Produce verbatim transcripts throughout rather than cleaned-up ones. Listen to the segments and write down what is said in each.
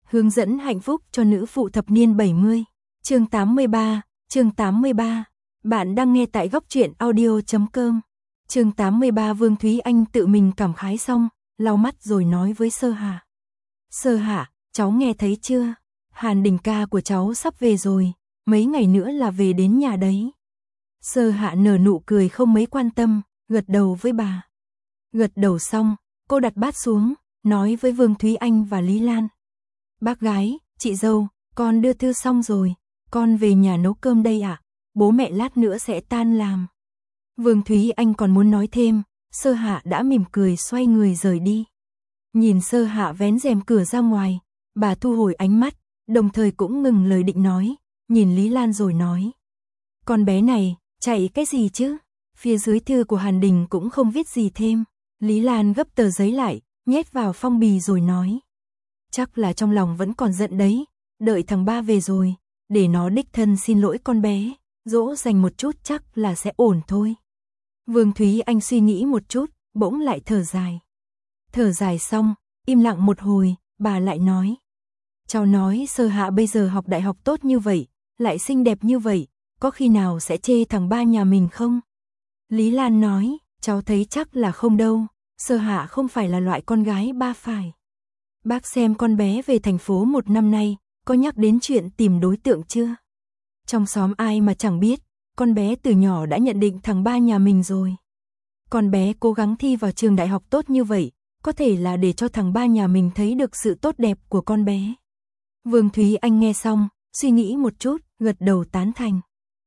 Hướng dẫn hạnh phúc cho nữ phụ thập niên bảy mươi. Chương tám mươi ba, chương tám mươi ba. Bạn đang nghe tại góc truyện audio chấm com. Chương tám mươi ba. Vương Thúy Anh tự mình cảm khái xong, lau mắt rồi nói với Sơ Hạ. Sơ Hạ, cháu nghe thấy chưa? Hàn Đình ca của cháu sắp về rồi, mấy ngày nữa là về đến nhà đấy. Sơ Hạ nở nụ cười không mấy quan tâm, gật đầu với bà. Gật đầu xong, cô đặt bát xuống, nói với Vương Thúy Anh và Lý Lan. Bác gái, chị dâu, con đưa thư xong rồi, con về nhà nấu cơm đây ạ, bố mẹ lát nữa sẽ tan làm. Vương Thúy Anh còn muốn nói thêm, Sơ Hạ đã mỉm cười xoay người rời đi. Nhìn Sơ Hạ vén rèm cửa ra ngoài, bà thu hồi ánh mắt, đồng thời cũng ngừng lời định nói, nhìn Lý Lan rồi nói. Con bé này, chạy cái gì chứ? Phía dưới thư của Hàn Đình cũng không viết gì thêm. Lý Lan gấp tờ giấy lại, nhét vào phong bì rồi nói. Chắc là trong lòng vẫn còn giận đấy, đợi thằng ba về rồi, để nó đích thân xin lỗi con bé, dỗ dành một chút chắc là sẽ ổn thôi. Vương Thúy Anh suy nghĩ một chút, bỗng lại thở dài. Thở dài xong, im lặng một hồi, bà lại nói. Cháu nói Sơ Hạ bây giờ học đại học tốt như vậy, lại xinh đẹp như vậy, có khi nào sẽ chê thằng ba nhà mình không? Lý Lan nói, cháu thấy chắc là không đâu, Sơ Hạ không phải là loại con gái ba phải. Bác xem con bé về thành phố một năm nay, có nhắc đến chuyện tìm đối tượng chưa? Trong xóm ai mà chẳng biết, con bé từ nhỏ đã nhận định thằng ba nhà mình rồi. Con bé cố gắng thi vào trường đại học tốt như vậy, có thể là để cho thằng ba nhà mình thấy được sự tốt đẹp của con bé. Vương Thúy Anh nghe xong, suy nghĩ một chút, gật đầu tán thành.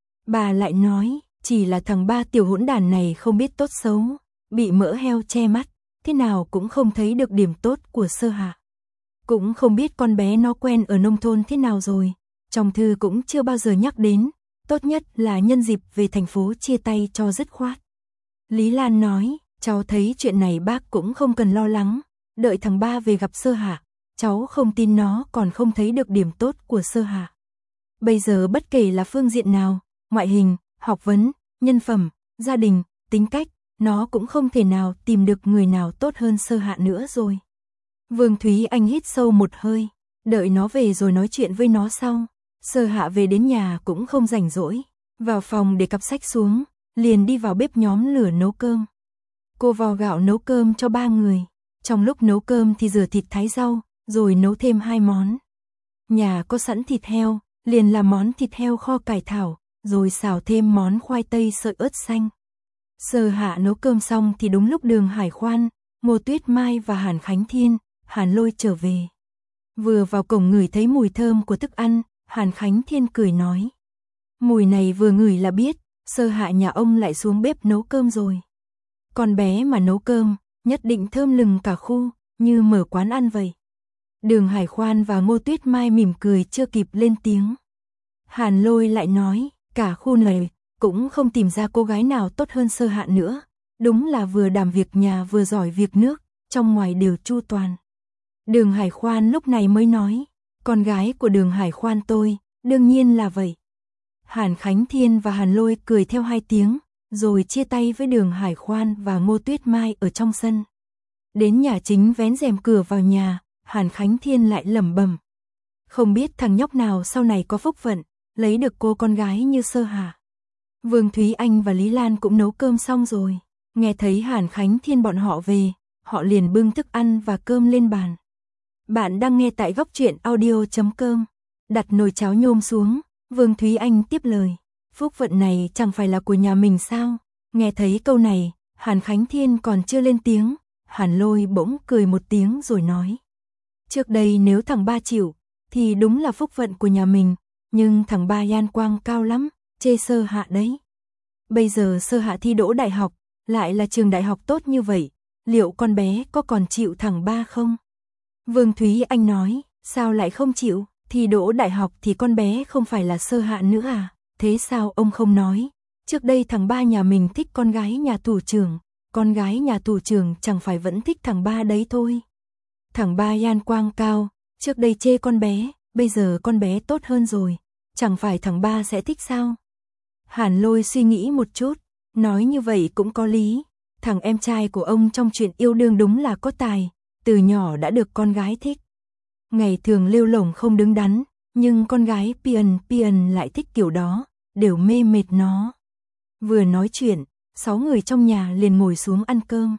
Bà lại nói, chỉ là thằng ba tiểu hỗn đản này không biết tốt xấu, bị mỡ heo che mắt, thế nào cũng không thấy được điểm tốt của Sơ Hạ. Cũng không biết con bé nó quen ở nông thôn thế nào rồi, trong thư cũng chưa bao giờ nhắc đến, tốt nhất là nhân dịp về thành phố chia tay cho dứt khoát. Lý Lan nói, cháu thấy chuyện này bác cũng không cần lo lắng, đợi thằng ba về gặp Sơ Hạ, cháu không tin nó còn không thấy được điểm tốt của Sơ Hạ. Bây giờ bất kể là phương diện nào, ngoại hình, học vấn, nhân phẩm, gia đình, tính cách, nó cũng không thể nào tìm được người nào tốt hơn Sơ Hạ nữa rồi. Vương Thúy Anh hít sâu một hơi, đợi nó về rồi nói chuyện với nó sau. Sơ Hạ về đến nhà cũng không rảnh rỗi, vào phòng để cặp sách xuống, liền đi vào bếp nhóm lửa nấu cơm. Cô vo gạo nấu cơm cho ba người, trong lúc nấu cơm thì rửa thịt thái rau, rồi nấu thêm hai món. Nhà có sẵn thịt heo, liền làm món thịt heo kho cải thảo, rồi xào thêm món khoai tây sợi ớt xanh. Sơ Hạ nấu cơm xong thì đúng lúc Đường Hải Khoan, Ngô Tuyết Mai và Hàn Khánh Thiên, Hàn Lôi trở về. Vừa vào cổng ngửi thấy mùi thơm của thức ăn, Hàn Khánh Thiên cười nói. Mùi này vừa ngửi là biết, Sơ Hạ nhà ông lại xuống bếp nấu cơm rồi. Con bé mà nấu cơm, nhất định thơm lừng cả khu, như mở quán ăn vậy. Đường Hải Khoan và Ngô Tuyết Mai mỉm cười chưa kịp lên tiếng. Hàn Lôi lại nói, cả khu này cũng không tìm ra cô gái nào tốt hơn Sơ Hạ nữa. Đúng là vừa đảm việc nhà vừa giỏi việc nước, trong ngoài đều chu toàn. Đường Hải Khoan lúc này mới nói, con gái của Đường Hải Khoan tôi, đương nhiên là vậy. Hàn Khánh Thiên và Hàn Lôi cười theo hai tiếng, rồi chia tay với Đường Hải Khoan và Ngô Tuyết Mai ở trong sân. Đến nhà chính vén rèm cửa vào nhà, Hàn Khánh Thiên lại lẩm bẩm. Không biết thằng nhóc nào sau này có phúc phận, lấy được cô con gái như Sơ Hạ. Vương Thúy Anh và Lý Lan cũng nấu cơm xong rồi, nghe thấy Hàn Khánh Thiên bọn họ về, họ liền bưng thức ăn và cơm lên bàn. Bạn đang nghe tại góc truyện audio chấm com. Đặt nồi cháo nhôm xuống, Vương Thúy Anh tiếp lời. Phúc vận này chẳng phải là của nhà mình sao? Nghe thấy câu này, Hàn Khánh Thiên còn chưa lên tiếng, Hàn Lôi bỗng cười một tiếng rồi nói. Trước đây nếu thằng ba chịu, thì đúng là phúc vận của nhà mình, nhưng thằng ba Yan Quang cao lắm, chê Sơ Hạ đấy. Bây giờ Sơ Hạ thi đỗ đại học, lại là trường đại học tốt như vậy, liệu con bé có còn chịu thằng ba không? Vương Thúy Anh nói, sao lại không chịu, thi đỗ đại học thì con bé không phải là Sơ Hạ nữa à, thế sao ông không nói, trước đây thằng ba nhà mình thích con gái nhà thủ trưởng, con gái nhà thủ trưởng chẳng phải vẫn thích thằng ba đấy thôi. Thằng ba Yan Quang cao, trước đây chê con bé, bây giờ con bé tốt hơn rồi, chẳng phải thằng ba sẽ thích sao? Hàn Lôi suy nghĩ một chút, nói như vậy cũng có lý, thằng em trai của ông trong chuyện yêu đương đúng là có tài, từ nhỏ đã được con gái thích. Ngày thường lêu lổng không đứng đắn, nhưng con gái Pian Pian lại thích kiểu đó, đều mê mệt nó. Vừa nói chuyện, sáu người trong nhà liền ngồi xuống ăn cơm.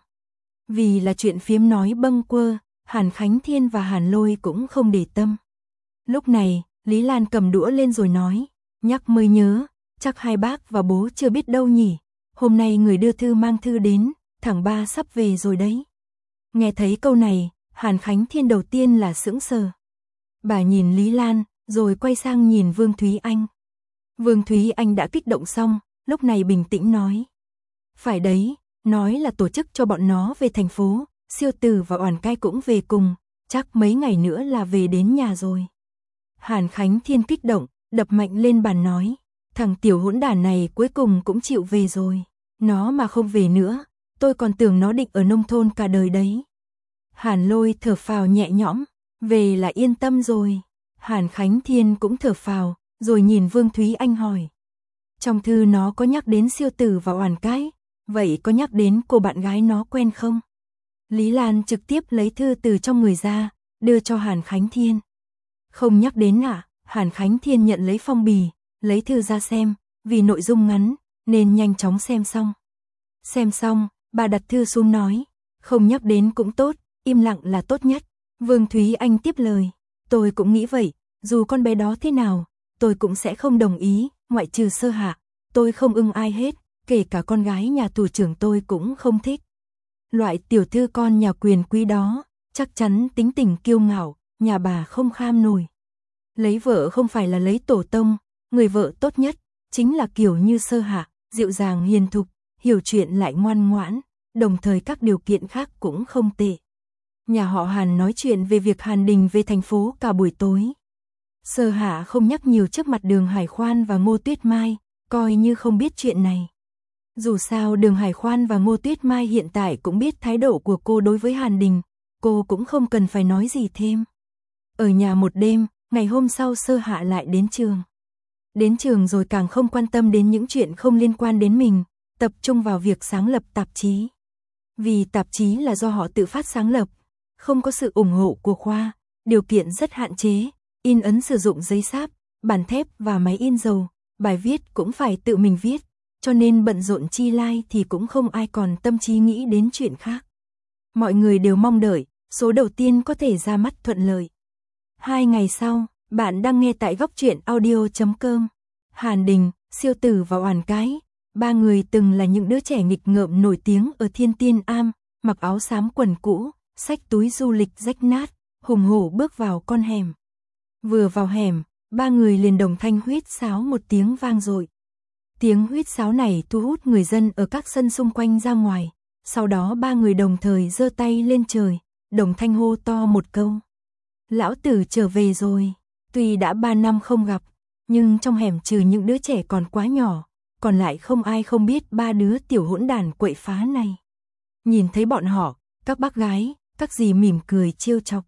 Vì là chuyện phiếm nói bâng quơ, Hàn Khánh Thiên và Hàn Lôi cũng không để tâm. Lúc này, Lý Lan cầm đũa lên rồi nói, nhắc mới nhớ, chắc hai bác và bố chưa biết đâu nhỉ, hôm nay người đưa thư mang thư đến, thằng ba sắp về rồi đấy. Nghe thấy câu này, Hàn Khánh Thiên đầu tiên là sững sờ. Bà nhìn Lý Lan, rồi quay sang nhìn Vương Thúy Anh. Vương Thúy Anh đã kích động xong, lúc này bình tĩnh nói. Phải đấy, nói là tổ chức cho bọn nó về thành phố, Siêu Tử và Oản Cai cũng về cùng, chắc mấy ngày nữa là về đến nhà rồi. Hàn Khánh Thiên kích động, đập mạnh lên bàn nói, thằng tiểu hỗn đản này cuối cùng cũng chịu về rồi, nó mà không về nữa, tôi còn tưởng nó định ở nông thôn cả đời đấy. Hàn Lôi thở phào nhẹ nhõm, về là yên tâm rồi. Hàn Khánh Thiên cũng thở phào, rồi nhìn Vương Thúy Anh hỏi. Trong thư nó có nhắc đến Siêu Tử và Oản Cai, vậy có nhắc đến cô bạn gái nó quen không? Lý Lan trực tiếp lấy thư từ trong người ra, đưa cho Hàn Khánh Thiên. Không nhắc đến ạ, à? Hàn Khánh Thiên nhận lấy phong bì, lấy thư ra xem, vì nội dung ngắn, nên nhanh chóng xem xong. Xem xong, bà đặt thư xuống nói, không nhắc đến cũng tốt, im lặng là tốt nhất. Vương Thúy Anh tiếp lời, tôi cũng nghĩ vậy, dù con bé đó thế nào, tôi cũng sẽ không đồng ý, ngoại trừ Sơ Hạ, tôi không ưng ai hết, kể cả con gái nhà thủ trưởng tôi cũng không thích. Loại tiểu thư con nhà quyền quý đó, chắc chắn tính tình kiêu ngạo, nhà bà không kham nổi. Lấy vợ không phải là lấy tổ tông, người vợ tốt nhất, chính là kiểu như Sơ Hạ, dịu dàng hiền thục, hiểu chuyện lại ngoan ngoãn, đồng thời các điều kiện khác cũng không tệ. Nhà họ Hàn nói chuyện về việc Hàn Đình về thành phố cả buổi tối. Sơ Hạ không nhắc nhiều trước mặt Đường Hải Khoan và Ngô Tuyết Mai, coi như không biết chuyện này. Dù sao Đường Hải Khoan và Ngô Tuyết Mai hiện tại cũng biết thái độ của cô đối với Hàn Đình, cô cũng không cần phải nói gì thêm. Ở nhà một đêm, ngày hôm sau Sơ Hạ lại đến trường. Đến trường rồi càng không quan tâm đến những chuyện không liên quan đến mình, tập trung vào việc sáng lập tạp chí. Vì tạp chí là do họ tự phát sáng lập, không có sự ủng hộ của khoa, điều kiện rất hạn chế, in ấn sử dụng giấy sáp, bản thép và máy in dầu, bài viết cũng phải tự mình viết, cho nên bận rộn chi lai thì cũng không ai còn tâm trí nghĩ đến chuyện khác. Mọi người đều mong đợi, số đầu tiên có thể ra mắt thuận lợi. Hai ngày sau, bạn đang nghe tại góc truyện audio chấm com. Hàn Đình, Siêu Tử và Oản Cai, ba người từng là những đứa trẻ nghịch ngợm nổi tiếng ở Thiên Tiên Am, mặc áo xám quần cũ, xách túi du lịch rách nát, hùng hổ bước vào con hẻm. Vừa vào hẻm, ba người liền đồng thanh huýt sáo một tiếng vang dội. Tiếng huýt sáo này thu hút người dân ở các sân xung quanh ra ngoài, sau đó ba người đồng thời giơ tay lên trời, đồng thanh hô to một câu. Lão tử trở về rồi, tuy đã ba năm không gặp, nhưng trong hẻm trừ những đứa trẻ còn quá nhỏ, còn lại không ai không biết ba đứa tiểu hỗn đản quậy phá này. Nhìn thấy bọn họ, các bác gái, các dì mỉm cười trêu chọc.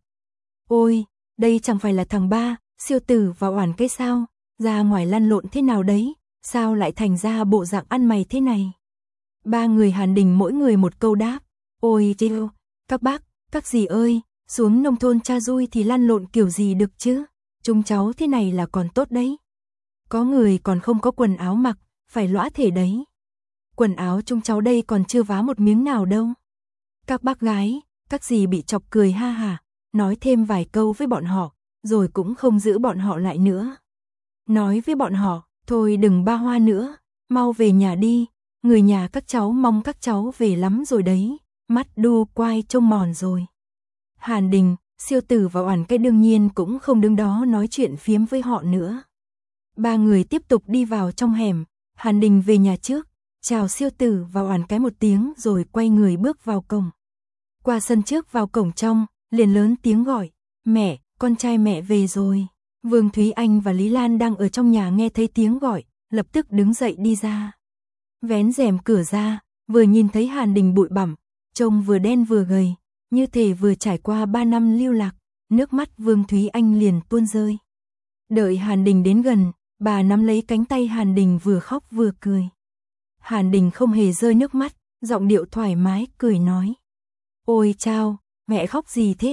Ôi, đây chẳng phải là thằng ba, Siêu Tử và Oản Cai sao, ra ngoài lăn lộn thế nào đấy, sao lại thành ra bộ dạng ăn mày thế này. Ba người Hàn Đình mỗi người một câu đáp, ôi trêu, các bác, các dì ơi, xuống nông thôn cha dui thì lăn lộn kiểu gì được chứ, chúng cháu thế này là còn tốt đấy. Có người còn không có quần áo mặc, phải lõa thể đấy. Quần áo chúng cháu đây còn chưa vá một miếng nào đâu. Các bác gái, các dì bị chọc cười ha hả, nói thêm vài câu với bọn họ, rồi cũng không giữ bọn họ lại nữa. Nói với bọn họ, thôi đừng ba hoa nữa, mau về nhà đi, người nhà các cháu mong các cháu về lắm rồi đấy, mắt đu quai trông mòn rồi. Hàn Đình, Siêu Tử và Oản Cai đương nhiên cũng không đứng đó nói chuyện phiếm với họ nữa. Ba người tiếp tục đi vào trong hẻm, Hàn Đình về nhà trước, chào Siêu Tử và Oản Cai một tiếng rồi quay người bước vào cổng. Qua sân trước vào cổng trong, liền lớn tiếng gọi, mẹ, con trai mẹ về rồi. Vương Thúy Anh và Lý Lan đang ở trong nhà nghe thấy tiếng gọi, lập tức đứng dậy đi ra. Vén rèm cửa ra, vừa nhìn thấy Hàn Đình bụi bặm, trông vừa đen vừa gầy, như thể vừa trải qua ba năm lưu lạc, nước mắt Vương Thúy Anh liền tuôn rơi. Đợi Hàn Đình đến gần, bà nắm lấy cánh tay Hàn Đình vừa khóc vừa cười. Hàn Đình không hề rơi nước mắt, giọng điệu thoải mái cười nói. Ôi chao, mẹ khóc gì thế ạ? À?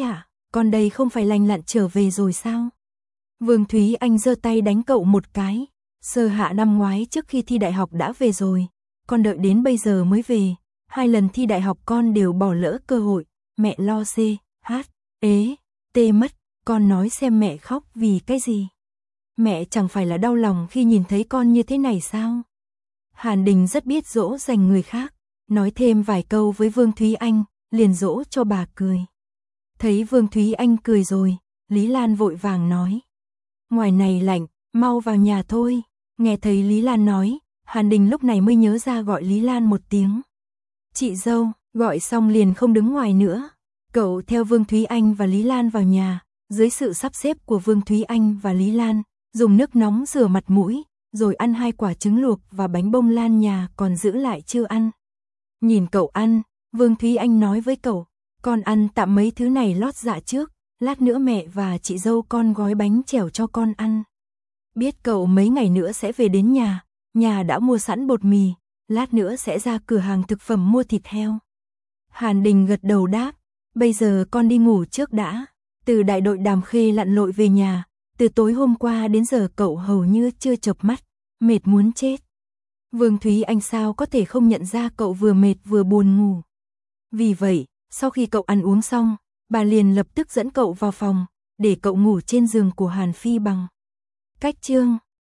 con đây không phải lành lặn trở về rồi sao? Vương Thúy Anh giơ tay đánh cậu một cái, Sơ Hạ năm ngoái trước khi thi đại học đã về rồi, con đợi đến bây giờ mới về, hai lần thi đại học con đều bỏ lỡ cơ hội, mẹ lo C, H, ế, tê mất, con nói xem mẹ khóc vì cái gì? Mẹ chẳng phải là đau lòng khi nhìn thấy con như thế này sao? Hàn Đình rất biết dỗ dành người khác, nói thêm vài câu với Vương Thúy Anh, liền dỗ cho bà cười. Thấy Vương Thúy Anh cười rồi, Lý Lan vội vàng nói. Ngoài này lạnh, mau vào nhà thôi. Nghe thấy Lý Lan nói, Hàn Đình lúc này mới nhớ ra gọi Lý Lan một tiếng. Chị dâu, gọi xong liền không đứng ngoài nữa. Cậu theo Vương Thúy Anh và Lý Lan vào nhà, dưới sự sắp xếp của Vương Thúy Anh và Lý Lan, dùng nước nóng rửa mặt mũi, rồi ăn hai quả trứng luộc và bánh bông lan nhà còn giữ lại chưa ăn. Nhìn cậu ăn, Vương Thúy Anh nói với cậu, con ăn tạm mấy thứ này lót dạ trước, lát nữa mẹ và chị dâu con gói bánh chèo cho con ăn. Biết cậu mấy ngày nữa sẽ về đến nhà, nhà đã mua sẵn bột mì, lát nữa sẽ ra cửa hàng thực phẩm mua thịt heo. Hàn Đình gật đầu đáp, bây giờ con đi ngủ trước đã. Từ đại đội Đàm Khê lặn lội về nhà, từ tối hôm qua đến giờ cậu hầu như chưa chợp mắt, mệt muốn chết. Vương Thúy Anh sao có thể không nhận ra cậu vừa mệt vừa buồn ngủ. Vì vậy, sau khi cậu ăn uống xong, bà liền lập tức dẫn cậu vào phòng, để cậu ngủ trên giường của Hàn Phi Bằng. Cách chương